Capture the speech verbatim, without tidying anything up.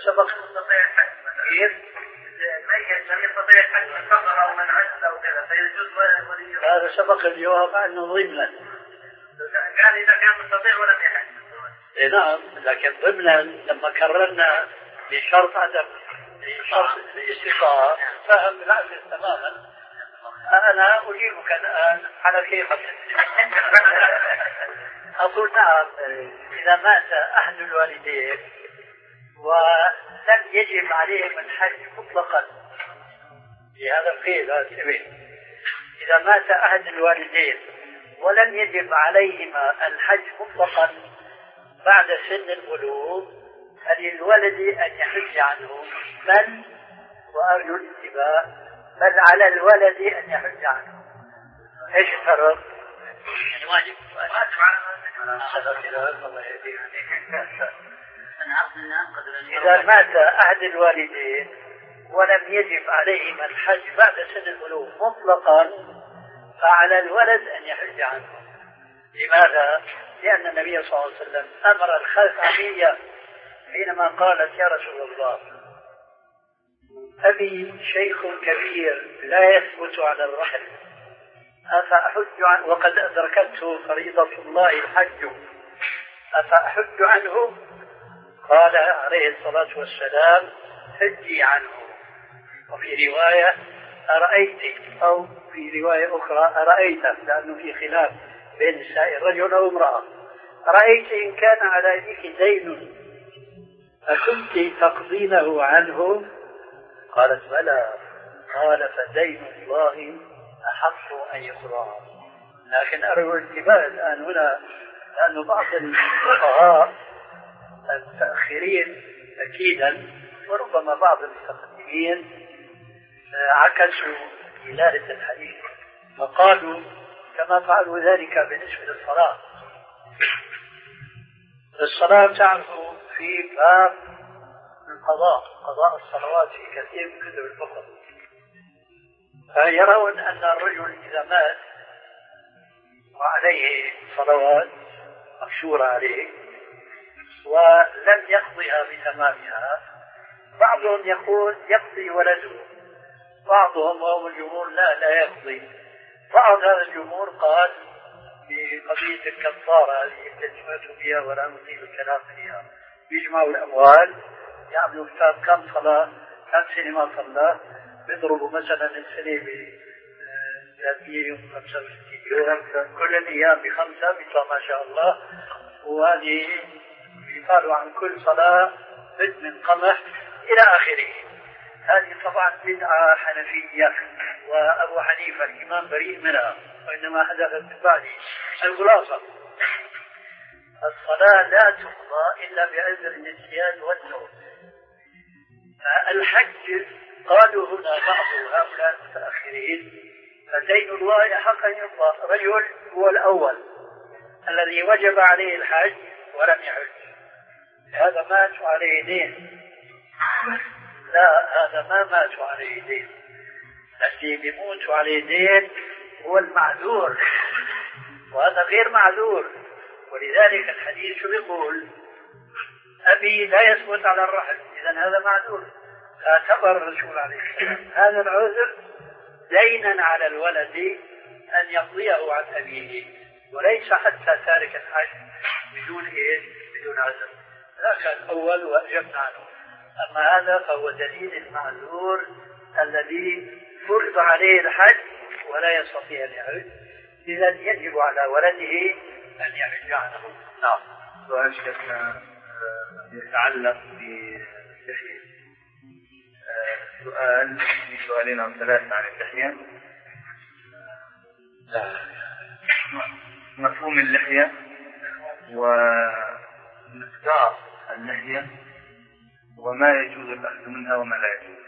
سبق يستطيع الحج كيف؟ الميت لم يستطيع الحج من فقر أو من عجز أو كذا فيجوز ولي. هذا سبق الجواب عنه ضمنا. قال إذا كان مستطيع ولم يحج. إيه نعم، لكن ضمنا لما كررنا بشرط عدم بشرط الاستطاعة فهم العجز تماما. أنا أجيبك الآن على كيفك. أقول نعم، إذا مات أحد الوالدين ولم يجب عليهم الحج مطلقا بهذا القيد هذا، إذا مات أحد الوالدين ولم يجب عليهما الحج مطلقا بعد سن البلوغ فللولد أن يحج عنه، بل وأرجو الاتباع بل على الولد أن يحج عنه. إيش الفرق؟ الواجب واجب على إذا مات أحد الوالدين ولم يجب عليهما الحج بعد سن البلوغ مطلقا فعلى الولد أن يحج عنه. لماذا؟ لأن النبي صلى الله عليه وسلم أمر الخلفية حينما قالت يا رسول الله أبي شيخ كبير لا يثبت على الرحل أفأحج عنه وقد أدركته فريضة الله الحج أفأحج عنه؟ قال عليه الصلاة والسلام حجي عنه. وفي رواية أرأيت أو في رواية أخرى أرأيت، لأنه في خلاف بين السائل رجل أو امرأة، أرأيت إن كان على يديك دين أكنت تقضينه عنه؟ قالت بلى. قال فدين الله أحق أن يقضى. لكن أرجو الانتباه الآن هنا، لأن بعض الفقهاء المتأخرين أكيدا وربما بعض المتقدمين عكسوا دلالة الحديث فقالوا كما فعلوا ذلك بالنسبة للصلاة. الصلاة تعرفوا في باب القضاء، قضاء الصلوات في كثير من كتب الفقه، فيرون أن الرجل إذا مات وعليه صلوات مشهورة عليه ولم يقضيها بتمامها، بعضهم يقول يقضي ولده، بعضهم وهم الجمهور لا لا يقضي. بعض هذا الجمهور قال بقضية الكفارة هذه التي فيها ولا نطيل الكلام فيها، بيجمعوا الأموال يعملوا كتاب كم صلاة كم سنة ما صلى، بيضربوا مثلا السنة ب ثلاثمئة يوم خمسة وستين يوم، كل الأيام بخمسة بيطلع ما شاء الله، وهذه يقالوا عن كل صلاة بد من قمح إلى آخره. هذه طبعا بدعة حنفية وأبو حنيفة الإمام بريء منها، وإنما حدثت بعد. الخلاصة الصلاة لا تقضى إلا بعذر النسيان والنوم. الحج قالوا هنا بعض هؤلاء المتأخرين فدين الله حق أن يقضى. رجل هو الأول الذي وجب عليه الحج ولم يحج، هذا مات عليه دين. لا، هذا ما مات عليه دين، الذي بيموت عليه دين هو المعذور، وهذا غير معذور. ولذلك الحديث يقول أبي لا يثبت على الرحل، إذن هذا معذور. فاعتبر الرسول عليه السلام هذا العذر دينا على الولد أن يقضيه عن أبيه، وليس حتى تارك الحج بدون إيه؟ بدون عذر. ذاك الأول وأجبنا عنه. أما هذا فهو دليل المعذور الذي فرض عليه الحج ولا يستطيع أن يحج، إذن يجب على ولده أن يحج عنه. نعم. سؤال شيخنا يتعلق باللحية. سؤال في سؤالين أو ثلاثة عن اللحية. مفهوم اللحية ومقدار اللحية وما يجوز الأخذ منها وما لا يجوز.